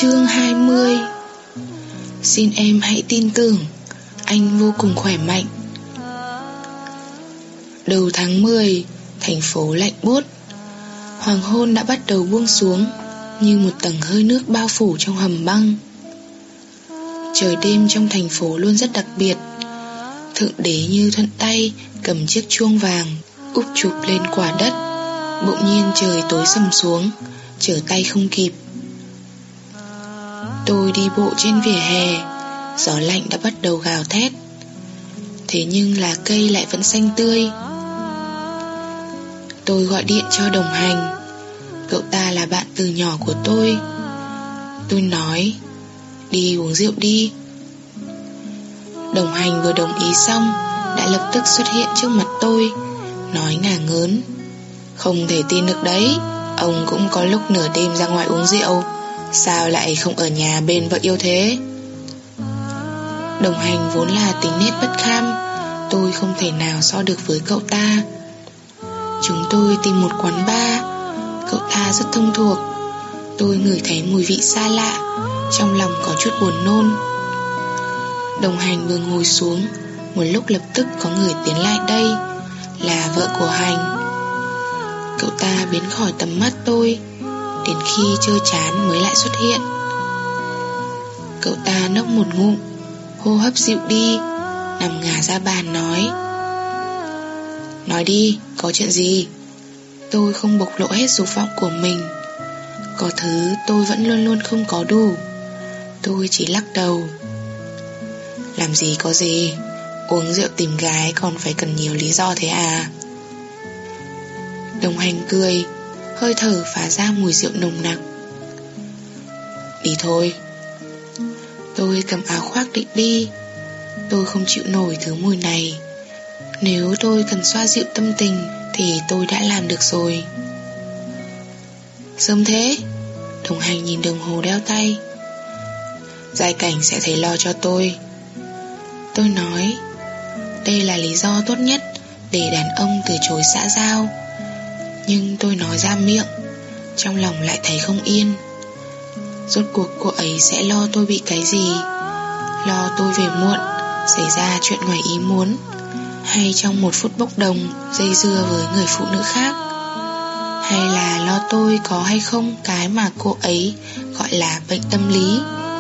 Chương 20. Xin em hãy tin tưởng, anh vô cùng khỏe mạnh. Đầu tháng 10, thành phố lạnh buốt. Hoàng hôn đã bắt đầu buông xuống, như một tầng hơi nước bao phủ trong hầm băng. Trời đêm trong thành phố luôn rất đặc biệt. Thượng đế như thuận tay cầm chiếc chuông vàng úp chụp lên quả đất. Bỗng nhiên trời tối sầm xuống, trở tay không kịp. Tôi đi bộ trên vỉa hè, gió lạnh đã bắt đầu gào thét. Thế nhưng lá cây lại vẫn xanh tươi. Tôi gọi điện cho Đồng Hành. Cậu ta là bạn từ nhỏ của tôi. Tôi nói, đi uống rượu đi. Đồng Hành vừa đồng ý xong, đã lập tức xuất hiện trước mặt tôi, nói ngả ngớn, không thể tin được đấy, ông cũng có lúc nửa đêm ra ngoài uống rượu, sao lại không ở nhà bên vợ yêu thế? Đồng Hành vốn là tính nết bất kham, tôi không thể nào so được với cậu ta. Chúng tôi tìm một quán bar. Cậu ta rất thông thuộc. Tôi ngửi thấy mùi vị xa lạ, trong lòng có chút buồn nôn. Đồng Hành vừa ngồi xuống, một lúc lập tức có người tiến lại đây, là vợ của Hành. Cậu ta biến khỏi tầm mắt tôi, đến khi chơi chán mới lại xuất hiện. Cậu ta nốc một ngụm, hô hấp dịu đi, nằm ngả ra bàn nói đi, có chuyện gì? Tôi không bộc lộ hết dục vọng của mình. Có thứ tôi vẫn luôn luôn không có đủ. Tôi chỉ lắc đầu. Làm gì có gì, uống rượu tìm gái còn phải cần nhiều lý do thế à? Đồng Hành cười, hơi thở phả ra mùi rượu nồng nặc. Đi thôi. Tôi cầm áo khoác định đi. Tôi không chịu nổi thứ mùi này. Nếu tôi cần xoa dịu tâm tình thì tôi đã làm được rồi. Sớm thế? Đồng Hành nhìn đồng hồ đeo tay. Giai Cảnh sẽ thấy lo cho tôi. Tôi nói, đây là lý do tốt nhất để đàn ông từ chối xã giao. Nhưng tôi nói ra miệng, trong lòng lại thấy không yên. Rốt cuộc cô ấy sẽ lo tôi bị cái gì? Lo tôi về muộn, xảy ra chuyện ngoài ý muốn, hay trong một phút bốc đồng dây dưa với người phụ nữ khác, hay là lo tôi có hay không cái mà cô ấy gọi là bệnh tâm lý.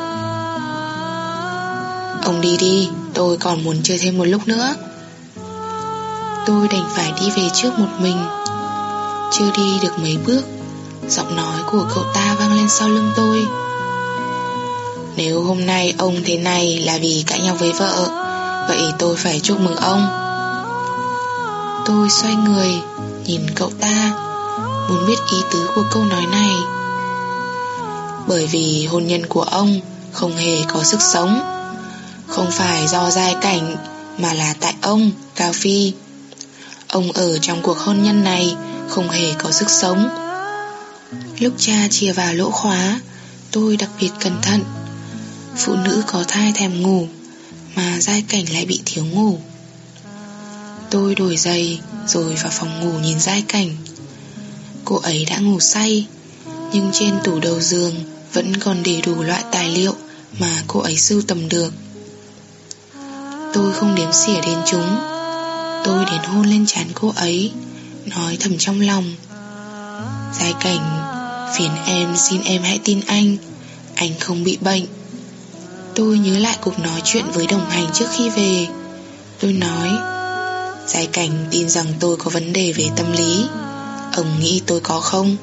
Ông đi đi, tôi còn muốn chơi thêm một lúc nữa. Tôi đành phải đi về trước một mình. Chưa đi được mấy bước, giọng nói của cậu ta vang lên sau lưng tôi. Nếu hôm nay ông thế này là vì cãi nhau với vợ, vậy tôi phải chúc mừng ông. Tôi xoay người, nhìn cậu ta, muốn biết ý tứ của câu nói này. Bởi vì hôn nhân của ông không hề có sức sống. Không phải do Giai Cảnh, mà là tại ông, Cao Phi. Ông ở trong cuộc hôn nhân này không hề có sức sống. Lúc cha chìa vào lỗ khóa, tôi đặc biệt cẩn thận. Phụ nữ có thai thèm ngủ, mà Giai Cảnh lại bị thiếu ngủ. Tôi đổi giày rồi vào phòng ngủ nhìn Giai Cảnh. Cô ấy đã ngủ say, nhưng trên tủ đầu giường vẫn còn đầy đủ loại tài liệu mà cô ấy sưu tầm được. Tôi không đếm xỉa đến chúng. Tôi đến hôn lên trán cô ấy, nói thầm trong lòng, Giai Cảnh, phiền em, xin em hãy tin anh không bị bệnh. Tôi nhớ lại cuộc nói chuyện với Đồng Hành trước khi về. Tôi nói, Giai Cảnh tin rằng tôi có vấn đề về tâm lý. Ông nghĩ tôi có không?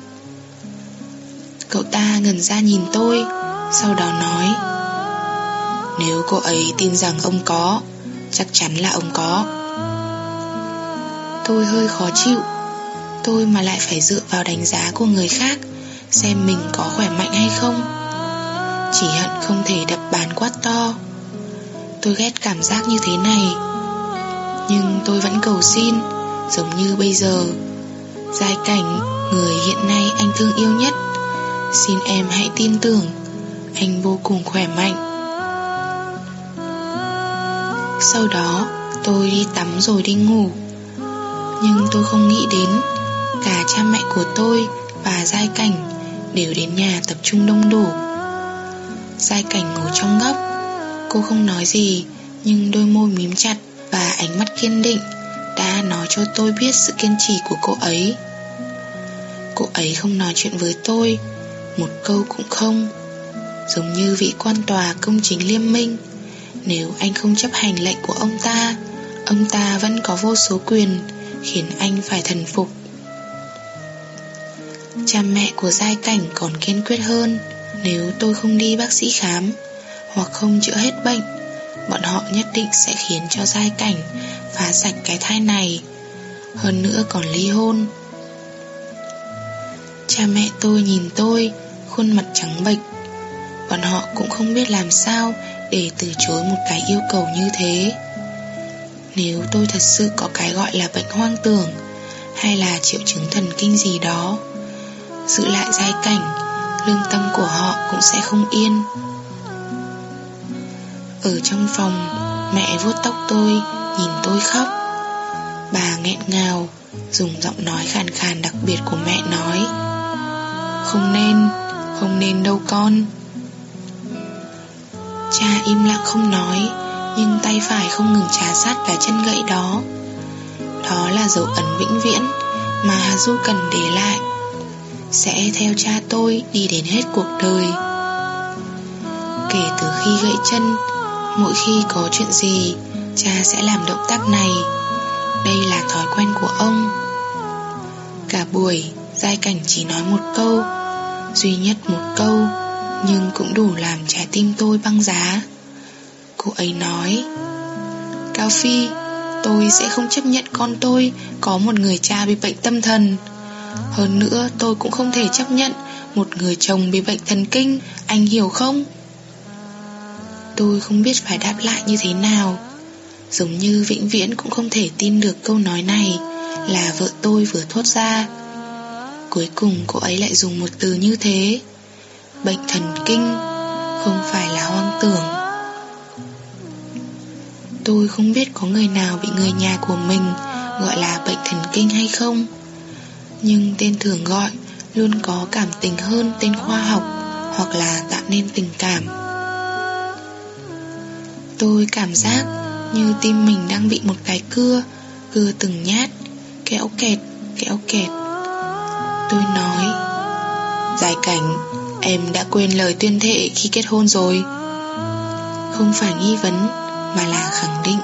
Cậu ta ngẩn ra nhìn tôi, sau đó nói, nếu cô ấy tin rằng ông có, chắc chắn là ông có. Tôi hơi khó chịu. Tôi mà lại phải dựa vào đánh giá của người khác xem mình có khỏe mạnh hay không. Chỉ hận không thể đập bàn quát to. Tôi ghét cảm giác như thế này. Nhưng tôi vẫn cầu xin, giống như bây giờ. Giai Cảnh, người hiện nay anh thương yêu nhất, xin em hãy tin tưởng, anh vô cùng khỏe mạnh. Sau đó tôi đi tắm rồi đi ngủ. Nhưng tôi không nghĩ đến cả cha mẹ của tôi và Giai Cảnh đều đến nhà tập trung đông đủ. Giai Cảnh ngồi trong góc. Cô không nói gì, nhưng đôi môi mím chặt và ánh mắt kiên định đã nói cho tôi biết sự kiên trì của cô ấy. Cô ấy không nói chuyện với tôi, một câu cũng không. Giống như vị quan tòa công chính liêm minh, nếu anh không chấp hành lệnh của ông ta vẫn có vô số quyền khiến anh phải thần phục. Cha mẹ của Giai Cảnh còn kiên quyết hơn. Nếu tôi không đi bác sĩ khám hoặc không chữa hết bệnh, bọn họ nhất định sẽ khiến cho Giai Cảnh phá sạch cái thai này, hơn nữa còn ly hôn. Cha mẹ tôi nhìn tôi, khuôn mặt trắng bệch. Bọn họ cũng không biết làm sao để từ chối một cái yêu cầu như thế. Nếu tôi thật sự có cái gọi là bệnh hoang tưởng hay là triệu chứng thần kinh gì đó, giữ lại Giai Cảnh, lương tâm của họ cũng sẽ không yên. Ở trong phòng, mẹ vuốt tóc tôi, nhìn tôi khóc. Bà nghẹn ngào, dùng giọng nói khàn khàn đặc biệt của mẹ nói: Không nên đâu con. Cha im lặng không nói, nhưng tay phải không ngừng trà sát cái chân gãy đó. Đó là dấu ấn vĩnh viễn mà Hà Du cần để lại, sẽ theo cha tôi đi đến hết cuộc đời. Kể từ khi gãy chân, mỗi khi có chuyện gì, cha sẽ làm động tác này. Đây là thói quen của ông. Cả buổi, Giai Cảnh chỉ nói một câu, duy nhất một câu, nhưng cũng đủ làm trái tim tôi băng giá. Cô ấy nói: Cao Phi, tôi sẽ không chấp nhận con tôi có một người cha bị bệnh tâm thần. Hơn nữa tôi cũng không thể chấp nhận một người chồng bị bệnh thần kinh, anh hiểu không? Tôi không biết phải đáp lại như thế nào. Giống như vĩnh viễn cũng không thể tin được câu nói này là vợ tôi vừa thốt ra. Cuối cùng cô ấy lại dùng một từ như thế: bệnh thần kinh, không phải là hoang tưởng. Tôi không biết có người nào bị người nhà của mình gọi là bệnh thần kinh hay không, nhưng tên thường gọi luôn có cảm tình hơn tên khoa học hoặc là tạo nên tình cảm. Tôi cảm giác như tim mình đang bị một cái cưa từng nhát, kéo kẹt. Tôi nói: Giai Cảnh, em đã quên lời tuyên thệ khi kết hôn rồi. Không phải nghi vấn mà là khẳng định.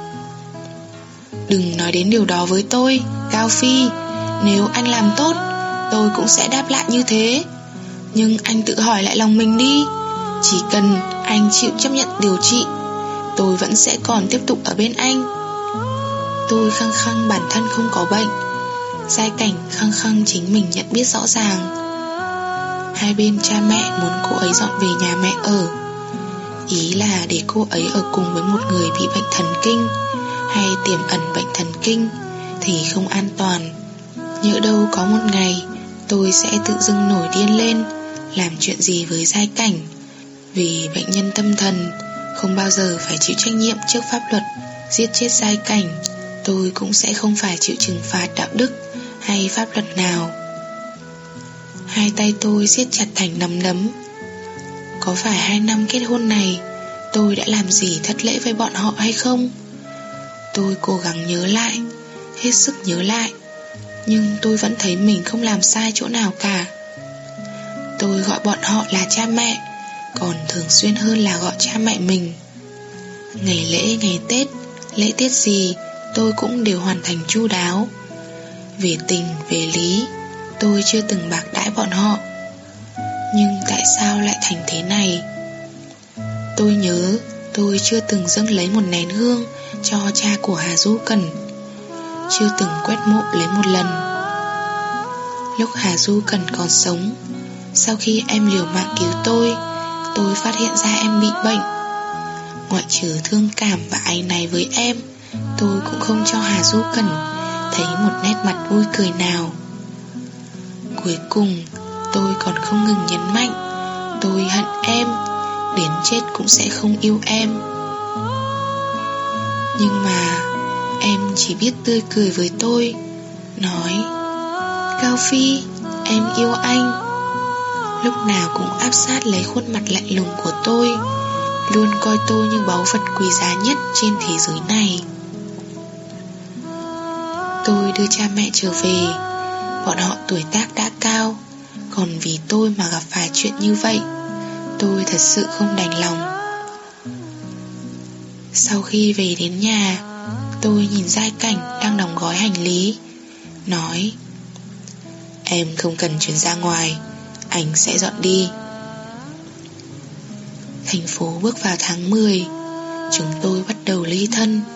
Đừng nói đến điều đó với tôi, Cao Phi. Nếu anh làm tốt, tôi cũng sẽ đáp lại như thế. Nhưng anh tự hỏi lại lòng mình đi. Chỉ cần anh chịu chấp nhận điều trị, tôi vẫn sẽ còn tiếp tục ở bên anh. Tôi khăng khăng bản thân không có bệnh. Giai Cảnh khăng khăng chính mình nhận biết rõ ràng. Hai bên cha mẹ muốn cô ấy dọn về nhà mẹ ở. Ý là để cô ấy ở cùng với một người bị bệnh thần kinh hay tiềm ẩn bệnh thần kinh thì không an toàn. Nhỡ đâu có một ngày tôi sẽ tự dưng nổi điên lên, làm chuyện gì với Giai Cảnh. Vì bệnh nhân tâm thần không bao giờ phải chịu trách nhiệm trước pháp luật. Giết chết Giai Cảnh, tôi cũng sẽ không phải chịu trừng phạt đạo đức hay pháp luật nào. Hai tay tôi siết chặt thành nắm đấm. Có phải 2 năm kết hôn này tôi đã làm gì thất lễ với bọn họ hay không? Tôi cố gắng nhớ lại, hết sức nhớ lại, nhưng tôi vẫn thấy mình không làm sai chỗ nào cả. Tôi gọi bọn họ là cha mẹ, còn thường xuyên hơn là gọi cha mẹ mình. Ngày lễ, ngày Tết, lễ tiết gì tôi cũng đều hoàn thành chu đáo. Về tình, về lý, tôi chưa từng bạc đãi bọn họ. Nhưng tại sao lại thành thế này? Tôi nhớ tôi chưa từng dâng lấy một nén hương cho cha của Hà Du Cần, chưa từng quét mộ lấy một lần. Lúc Hà Du Cần còn sống, sau khi em liều mạng cứu tôi phát hiện ra em bị bệnh. Ngoại trừ thương cảm và áy náy với em, tôi cũng không cho Hà Du Cần thấy một nét mặt vui cười nào. Cuối cùng tôi còn không ngừng nhấn mạnh tôi hận em, đến chết cũng sẽ không yêu em. Nhưng mà em chỉ biết tươi cười với tôi, nói: Cao Phi, em yêu anh. lúc nào cũng áp sát lấy khuôn mặt lạnh lùng của tôi, luôn coi tôi như báu vật quý giá nhất trên thế giới này. Tôi đưa cha mẹ trở về, bọn họ tuổi tác đã cao, còn vì tôi mà gặp phải chuyện như vậy, tôi thật sự không đành lòng. Sau khi về đến nhà, tôi nhìn Giai Cảnh đang đóng gói hành lý, nói: Em không cần chuyển ra ngoài, anh sẽ dọn đi. Thành phố bước vào tháng 10, chúng tôi bắt đầu ly thân.